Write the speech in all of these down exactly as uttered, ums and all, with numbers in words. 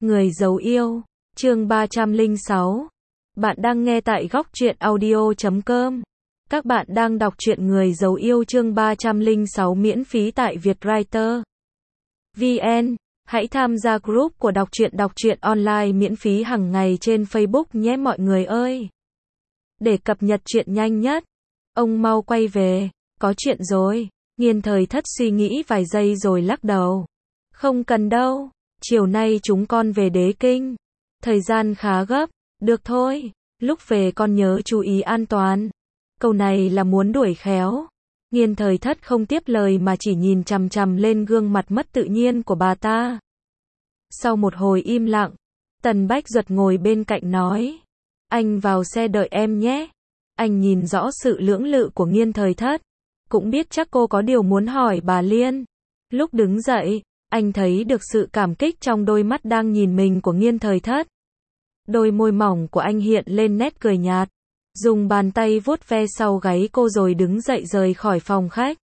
Người giấu yêu, chương ba trăm lẻ sáu. Bạn đang nghe tại góc truyện audio chấm com. Các bạn đang đọc truyện Người giấu yêu chương ba trăm lẻ sáu miễn phí tại Vietwriter chấm vn. Hãy tham gia group của đọc truyện đọc truyện online miễn phí hàng ngày trên Facebook nhé mọi người ơi. Để cập nhật truyện nhanh nhất, ông mau quay về, có chuyện rồi. Nghiên Thời Thất suy nghĩ vài giây rồi lắc đầu. Không cần đâu, chiều nay chúng con về Đế Kinh. Thời gian khá gấp, được thôi, lúc về con nhớ chú ý an toàn. Câu này là muốn đuổi khéo. Nghiên Thời Thất không tiếp lời mà chỉ nhìn chằm chằm lên gương mặt mất tự nhiên của bà ta. Sau một hồi im lặng, Tần Bách Duật ngồi bên cạnh nói. Anh vào xe đợi em nhé. Anh nhìn rõ sự lưỡng lự của Nghiên Thời Thất. Cũng biết chắc cô có điều muốn hỏi bà Liên. Lúc đứng dậy, anh thấy được sự cảm kích trong đôi mắt đang nhìn mình của Nghiên Thời Thất. Đôi môi mỏng của anh hiện lên nét cười nhạt. Dùng bàn tay vuốt ve sau gáy cô rồi đứng dậy rời khỏi phòng khách.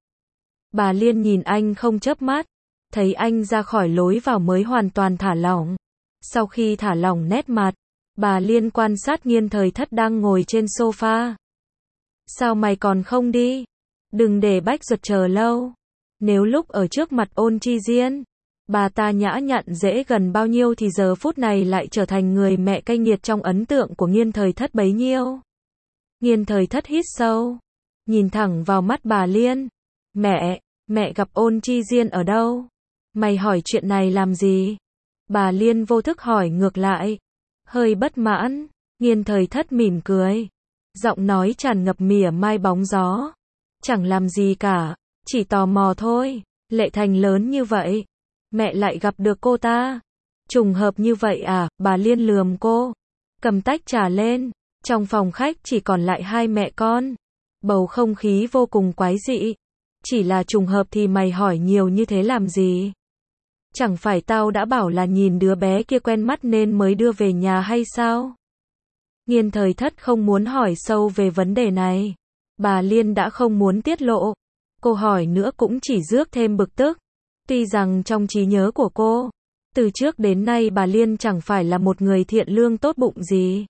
Bà Liên nhìn anh không chớp mắt. Thấy anh ra khỏi lối vào mới hoàn toàn thả lỏng. Sau khi thả lỏng nét mặt, bà Liên quan sát Nghiên Thời Thất đang ngồi trên sofa. Sao mày còn không đi? Đừng để Bách Duật chờ lâu. Nếu lúc ở trước mặt Ôn Chi Diên, bà ta nhã nhặn dễ gần bao nhiêu thì giờ phút này lại trở thành người mẹ cay nghiệt trong ấn tượng của Nghiên Thời Thất bấy nhiêu. Nghiên Thời Thất hít sâu, nhìn thẳng vào mắt bà Liên. Mẹ, mẹ gặp Ôn Chi Diên ở đâu? Mày hỏi chuyện này làm gì? Bà Liên vô thức hỏi ngược lại. Hơi bất mãn, Nghiên Thời Thất mỉm cười. Giọng nói tràn ngập mỉa mai bóng gió. Chẳng làm gì cả, chỉ tò mò thôi. Lệ Thành lớn như vậy, mẹ lại gặp được cô ta. Trùng hợp như vậy à? Bà Liên lườm cô, cầm tách trà lên. Trong phòng khách chỉ còn lại hai mẹ con. Bầu không khí vô cùng quái dị. Chỉ là trùng hợp thì mày hỏi nhiều như thế làm gì? Chẳng phải tao đã bảo là nhìn đứa bé kia quen mắt nên mới đưa về nhà hay sao? Nghiên Thời Thất không muốn hỏi sâu về vấn đề này. Bà Liên đã không muốn tiết lộ. Cô hỏi nữa cũng chỉ rước thêm bực tức. Tuy rằng trong trí nhớ của cô, từ trước đến nay bà Liên chẳng phải là một người thiện lương tốt bụng gì.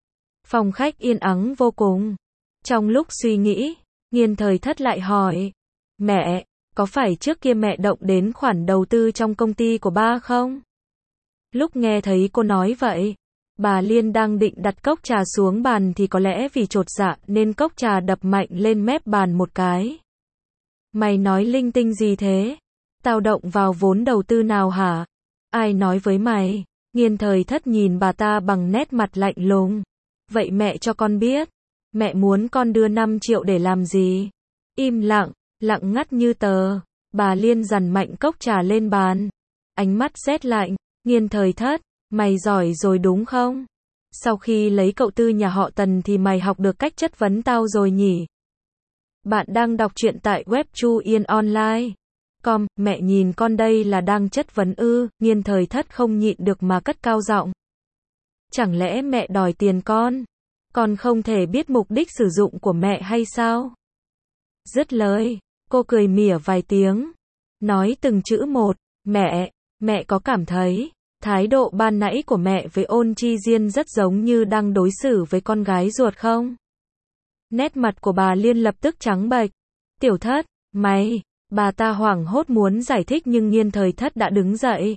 Phòng khách yên ắng vô cùng. Trong lúc suy nghĩ, Nghiên Thời Thất lại hỏi. Mẹ, có phải trước kia mẹ động đến khoản đầu tư trong công ty của ba không? Lúc nghe thấy cô nói vậy, bà Liên đang định đặt cốc trà xuống bàn thì có lẽ vì chột dạ nên cốc trà đập mạnh lên mép bàn một cái. Mày nói linh tinh gì thế? Tao động vào vốn đầu tư nào hả? Ai nói với mày? Nghiên Thời Thất nhìn bà ta bằng nét mặt lạnh lùng. Vậy mẹ cho con biết. Mẹ muốn con đưa năm triệu để làm gì? Im lặng, lặng ngắt như tờ. Bà Liên dằn mạnh cốc trà lên bàn. Ánh mắt rét lạnh. Nghiên Thời Thất, mày giỏi rồi đúng không? Sau khi lấy cậu Tư nhà họ Tần thì mày học được cách chất vấn tao rồi nhỉ? Bạn đang đọc truyện tại web Chu Yên Online chấm com. Mẹ nhìn con đây là đang chất vấn ư? Nghiên Thời Thất không nhịn được mà cất cao giọng. Chẳng lẽ mẹ đòi tiền con? Con không thể biết mục đích sử dụng của mẹ hay sao? Dứt lời, cô cười mỉa vài tiếng. Nói từng chữ một. Mẹ, mẹ có cảm thấy thái độ ban nãy của mẹ với Ôn Chi Diên rất giống như đang đối xử với con gái ruột không? Nét mặt của bà Liên lập tức trắng bệch. Tiểu Thất, mày, bà ta hoảng hốt muốn giải thích nhưng Nghiên Thời Thất đã đứng dậy.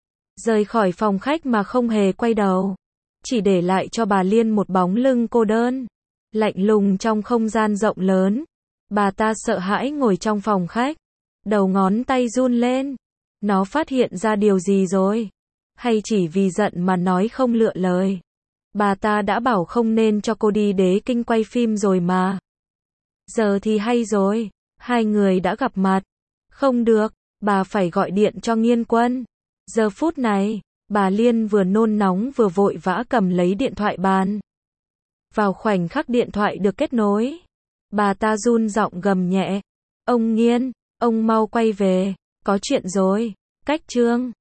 Rời khỏi phòng khách mà không hề quay đầu. Chỉ để lại cho bà Liên một bóng lưng cô đơn. Lạnh lùng trong không gian rộng lớn. Bà ta sợ hãi ngồi trong phòng khách. Đầu ngón tay run lên. Nó phát hiện ra điều gì rồi? Hay chỉ vì giận mà nói không lựa lời? Bà ta đã bảo không nên cho cô đi Đế Kinh quay phim rồi mà. Giờ thì hay rồi. Hai người đã gặp mặt. Không được, bà phải gọi điện cho Nghiên Quân. Giờ phút này, bà Liên vừa nôn nóng vừa vội vã cầm lấy điện thoại bàn. Vào khoảnh khắc điện thoại được kết nối, bà ta run giọng gầm nhẹ. Ông Nghiên, ông mau quay về. Có chuyện rồi. Cách chương.